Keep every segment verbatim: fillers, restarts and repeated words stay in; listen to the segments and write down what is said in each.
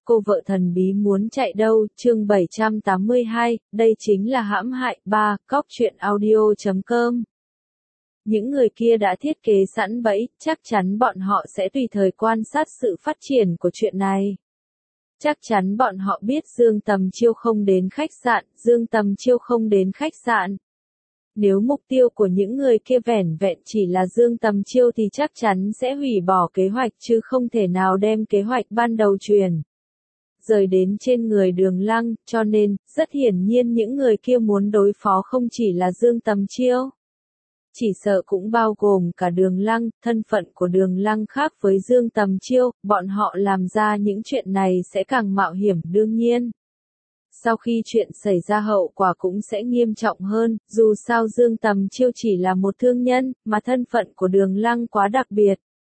cô vợ thần bí muốn chạy đâu, chương bảy trăm tám mươi hai, đây chính là hãm hại. Ba, cóc truyện audio chấm com. Những người kia đã thiết kế sẵn bẫy, chắc chắn bọn họ sẽ tùy thời quan sát sự phát triển của chuyện này. Chắc chắn bọn họ biết Dương Tầm Chiêu không đến khách sạn, Dương Tầm Chiêu không đến khách sạn. Nếu mục tiêu của những người kia vẻn vẹn chỉ là Dương Tầm Chiêu thì chắc chắn sẽ hủy bỏ kế hoạch chứ không thể nào đem kế hoạch ban đầu truyền rời đến trên người Đường Lăng, cho nên, rất hiển nhiên những người kia muốn đối phó không chỉ là Dương Tầm Chiêu. Chỉ sợ cũng bao gồm cả Đường Lăng, thân phận của Đường Lăng khác với Dương Tầm Chiêu, bọn họ làm ra những chuyện này sẽ càng mạo hiểm đương nhiên. Sau khi chuyện xảy ra hậu quả cũng sẽ nghiêm trọng hơn, dù sao Dương Tầm Chiêu chỉ là một thương nhân, mà thân phận của Đường Lăng quá đặc biệt.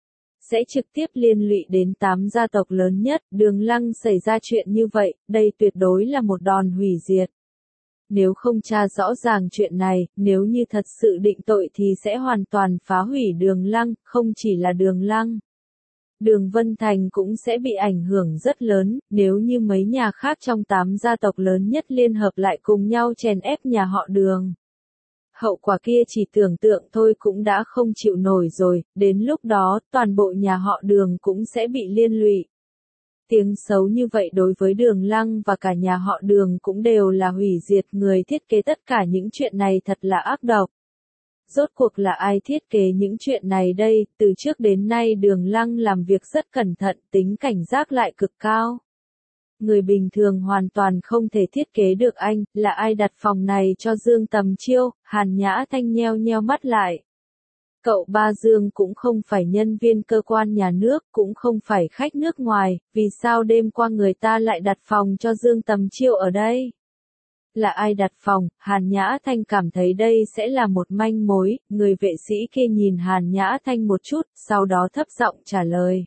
Sẽ trực tiếp liên lụy đến tám gia tộc lớn nhất, Đường Lăng xảy ra chuyện như vậy, đây tuyệt đối là một đòn hủy diệt. Nếu không tra rõ ràng chuyện này, nếu như thật sự định tội thì sẽ hoàn toàn phá hủy Đường Lăng, không chỉ là Đường Lăng. Đường Vân Thành cũng sẽ bị ảnh hưởng rất lớn, nếu như mấy nhà khác trong tám gia tộc lớn nhất liên hợp lại cùng nhau chèn ép nhà họ Đường. Hậu quả kia chỉ tưởng tượng thôi cũng đã không chịu nổi rồi, đến lúc đó, toàn bộ nhà họ Đường cũng sẽ bị liên lụy. Tiếng xấu như vậy đối với Đường Lăng và cả nhà họ Đường cũng đều là hủy diệt, người thiết kế tất cả những chuyện này thật là ác độc. Rốt cuộc là ai thiết kế những chuyện này đây, từ trước đến nay Đường Lăng làm việc rất cẩn thận, tính cảnh giác lại cực cao. Người bình thường hoàn toàn không thể thiết kế được anh, là ai đặt phòng này cho Dương Tầm Chiêu, Hàn Nhã Thanh nheo nheo mắt lại. Cậu ba Dương cũng không phải nhân viên cơ quan nhà nước, cũng không phải khách nước ngoài, vì sao đêm qua người ta lại đặt phòng cho Dương Tầm Chiêu ở đây? Là ai đặt phòng? Hàn Nhã Thanh cảm thấy đây sẽ là một manh mối, người vệ sĩ kia nhìn Hàn Nhã Thanh một chút, sau đó thấp giọng trả lời.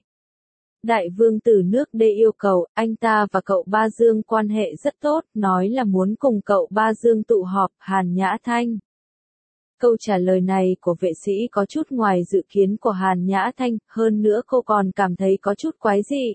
Đại vương tử nước D yêu cầu, anh ta và cậu ba Dương quan hệ rất tốt, nói là muốn cùng cậu ba Dương tụ họp, Hàn Nhã Thanh. Câu trả lời này của vệ sĩ có chút ngoài dự kiến của Hàn Nhã Thanh, hơn nữa cô còn cảm thấy có chút quái dị.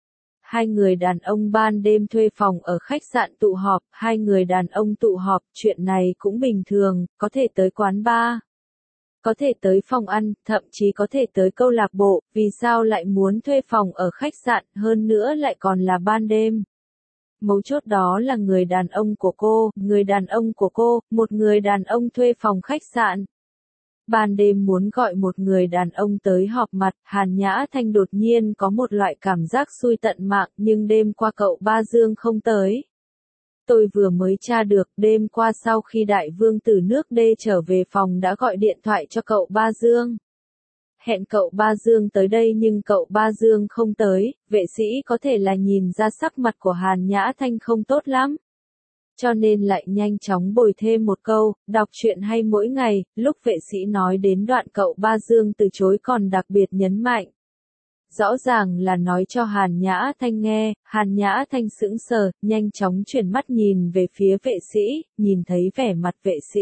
Hai người đàn ông ban đêm thuê phòng ở khách sạn tụ họp, hai người đàn ông tụ họp, chuyện này cũng bình thường, có thể tới quán bar, có thể tới phòng ăn, thậm chí có thể tới câu lạc bộ, vì sao lại muốn thuê phòng ở khách sạn, hơn nữa lại còn là ban đêm. Mấu chốt đó là người đàn ông của cô, người đàn ông của cô, một người đàn ông thuê phòng khách sạn. Ban đêm muốn gọi một người đàn ông tới họp mặt, Hàn Nhã Thanh đột nhiên có một loại cảm giác xui tận mạng, nhưng đêm qua cậu ba Dương không tới. Tôi vừa mới tra được, đêm qua sau khi đại vương từ nước D trở về phòng đã gọi điện thoại cho cậu ba Dương. Hẹn cậu ba Dương tới đây nhưng cậu ba Dương không tới, vệ sĩ có thể là nhìn ra sắc mặt của Hàn Nhã Thanh không tốt lắm. Cho nên lại nhanh chóng bồi thêm một câu, đọc truyện hay mỗi ngày, lúc vệ sĩ nói đến đoạn cậu ba Dương từ chối còn đặc biệt nhấn mạnh. Rõ ràng là nói cho Hàn Nhã Thanh nghe, Hàn Nhã Thanh sững sờ, nhanh chóng chuyển mắt nhìn về phía vệ sĩ, nhìn thấy vẻ mặt vệ sĩ.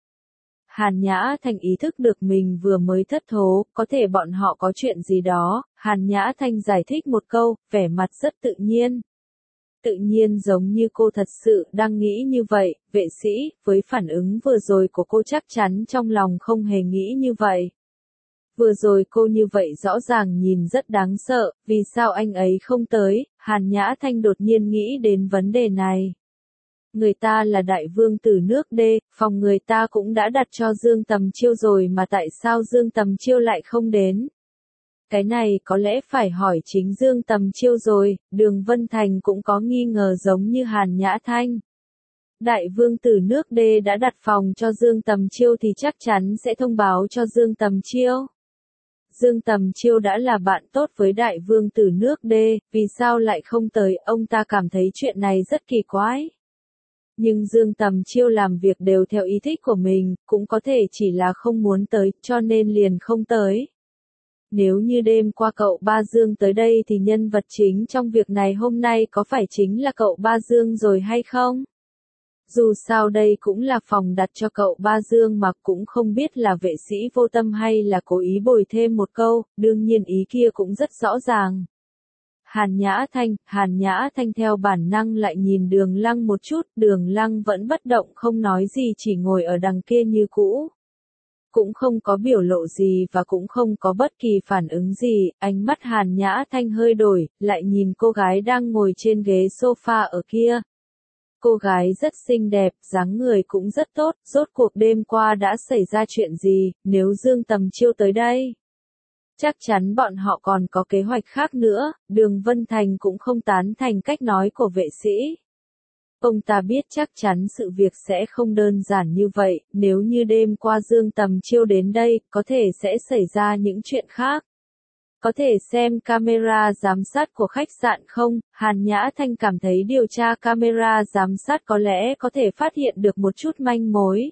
Hàn Nhã Thanh ý thức được mình vừa mới thất thố, có thể bọn họ có chuyện gì đó, Hàn Nhã Thanh giải thích một câu, vẻ mặt rất tự nhiên. Tự nhiên giống như cô thật sự đang nghĩ như vậy, vệ sĩ, với phản ứng vừa rồi của cô chắc chắn trong lòng không hề nghĩ như vậy. Vừa rồi cô như vậy rõ ràng nhìn rất đáng sợ, vì sao anh ấy không tới, Hàn Nhã Thanh đột nhiên nghĩ đến vấn đề này. Người ta là đại vương tử nước D, phòng người ta cũng đã đặt cho Dương Tầm Chiêu rồi mà tại sao Dương Tầm Chiêu lại không đến? Cái này có lẽ phải hỏi chính Dương Tầm Chiêu rồi, Đường Vân Thành cũng có nghi ngờ giống như Hàn Nhã Thanh. Đại vương tử nước D đã đặt phòng cho Dương Tầm Chiêu thì chắc chắn sẽ thông báo cho Dương Tầm Chiêu. Dương Tầm Chiêu đã là bạn tốt với đại vương tử nước D, vì sao lại không tới, ông ta cảm thấy chuyện này rất kỳ quái. Nhưng Dương Tầm Chiêu làm việc đều theo ý thích của mình, cũng có thể chỉ là không muốn tới, cho nên liền không tới. Nếu như đêm qua cậu ba Dương tới đây thì nhân vật chính trong việc này hôm nay có phải chính là cậu ba Dương rồi hay không? Dù sao đây cũng là phòng đặt cho cậu ba Dương mà cũng không biết là vệ sĩ vô tâm hay là cố ý bồi thêm một câu, đương nhiên ý kia cũng rất rõ ràng. Hàn Nhã Thanh, Hàn Nhã Thanh theo bản năng lại nhìn Đường Lăng một chút, Đường Lăng vẫn bất động không nói gì chỉ ngồi ở đằng kia như cũ. Cũng không có biểu lộ gì và cũng không có bất kỳ phản ứng gì, ánh mắt Hàn Nhã Thanh hơi đổi, lại nhìn cô gái đang ngồi trên ghế sofa ở kia. Cô gái rất xinh đẹp, dáng người cũng rất tốt, rốt cuộc đêm qua đã xảy ra chuyện gì, nếu Dương Tầm Chiêu tới đây. Chắc chắn bọn họ còn có kế hoạch khác nữa, Đường Vân Thành cũng không tán thành cách nói của vệ sĩ. Ông ta biết chắc chắn sự việc sẽ không đơn giản như vậy, nếu như đêm qua Dương Tầm Chiêu đến đây, có thể sẽ xảy ra những chuyện khác. Có thể xem camera giám sát của khách sạn không? Hàn Nhã Thanh cảm thấy điều tra camera giám sát có lẽ có thể phát hiện được một chút manh mối.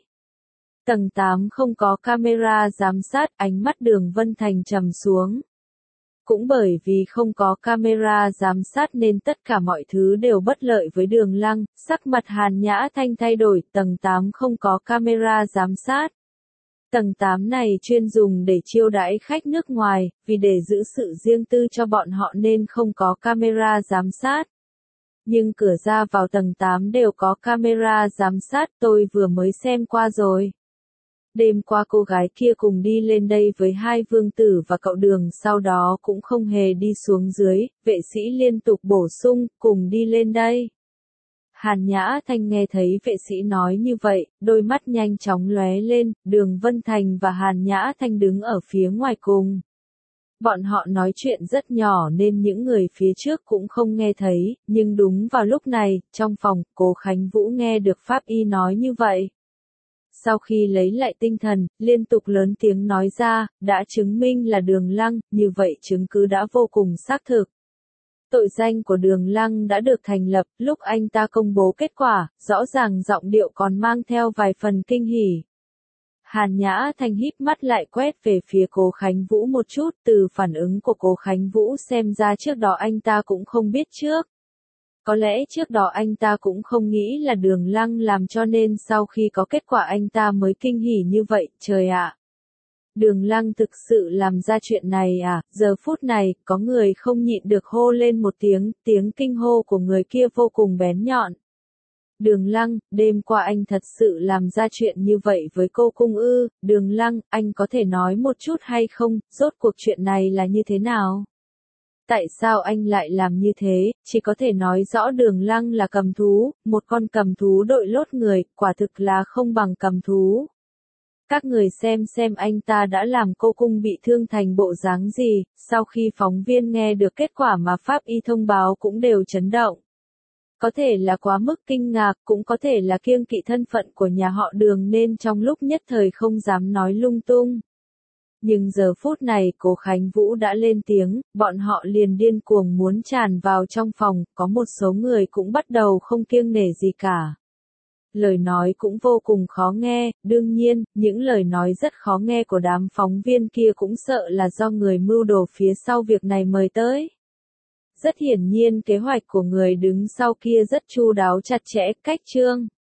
Tầng tám không có camera giám sát, ánh mắt Đường Vân Thành trầm xuống. Cũng bởi vì không có camera giám sát nên tất cả mọi thứ đều bất lợi với Đường Lăng, sắc mặt Hàn Nhã Thanh thay đổi, tầng tám không có camera giám sát. Tầng tám này chuyên dùng để chiêu đãi khách nước ngoài, vì để giữ sự riêng tư cho bọn họ nên không có camera giám sát. Nhưng cửa ra vào tầng tám đều có camera giám sát, tôi vừa mới xem qua rồi. Đêm qua cô gái kia cùng đi lên đây với hai vương tử và cậu Đường, sau đó cũng không hề đi xuống dưới, vệ sĩ liên tục bổ sung, cùng đi lên đây. Hàn Nhã Thanh nghe thấy vệ sĩ nói như vậy, đôi mắt nhanh chóng lóe lên, Đường Vân Thành và Hàn Nhã Thanh đứng ở phía ngoài cùng. Bọn họ nói chuyện rất nhỏ nên những người phía trước cũng không nghe thấy, nhưng đúng vào lúc này, trong phòng, Cố Khánh Vũ nghe được Pháp Y nói như vậy. Sau khi lấy lại tinh thần, liên tục lớn tiếng nói ra, đã chứng minh là Đường Lăng, như vậy chứng cứ đã vô cùng xác thực. Tội danh của Đường Lăng đã được thành lập, lúc anh ta công bố kết quả, rõ ràng giọng điệu còn mang theo vài phần kinh hỉ. Hàn Nhã Thanh híp mắt lại quét về phía Cố Khánh Vũ một chút, từ phản ứng của Cố Khánh Vũ xem ra trước đó anh ta cũng không biết trước. Có lẽ trước đó anh ta cũng không nghĩ là Đường Lăng làm cho nên sau khi có kết quả anh ta mới kinh hỉ như vậy, trời ạ. Đường Lăng thực sự làm ra chuyện này à, giờ phút này, có người không nhịn được hô lên một tiếng, tiếng kinh hô của người kia vô cùng bén nhọn. Đường Lăng, đêm qua anh thật sự làm ra chuyện như vậy với cô cung ư, Đường Lăng, anh có thể nói một chút hay không, rốt cuộc chuyện này là như thế nào? Tại sao anh lại làm như thế, chỉ có thể nói rõ Đường Lăng là cầm thú, một con cầm thú đội lốt người, quả thực là không bằng cầm thú. Các người xem xem anh ta đã làm cô cung bị thương thành bộ dáng gì, sau khi phóng viên nghe được kết quả mà Pháp Y thông báo cũng đều chấn động. Có thể là quá mức kinh ngạc, cũng có thể là kiêng kỵ thân phận của nhà họ Đường nên trong lúc nhất thời không dám nói lung tung. Nhưng giờ phút này Cố Khánh Vũ đã lên tiếng, bọn họ liền điên cuồng muốn tràn vào trong phòng, có một số người cũng bắt đầu không kiêng nể gì cả. Lời nói cũng vô cùng khó nghe, đương nhiên, những lời nói rất khó nghe của đám phóng viên kia cũng sợ là do người mưu đồ phía sau việc này mời tới. Rất hiển nhiên kế hoạch của người đứng sau kia rất chu đáo chặt chẽ, cách chương.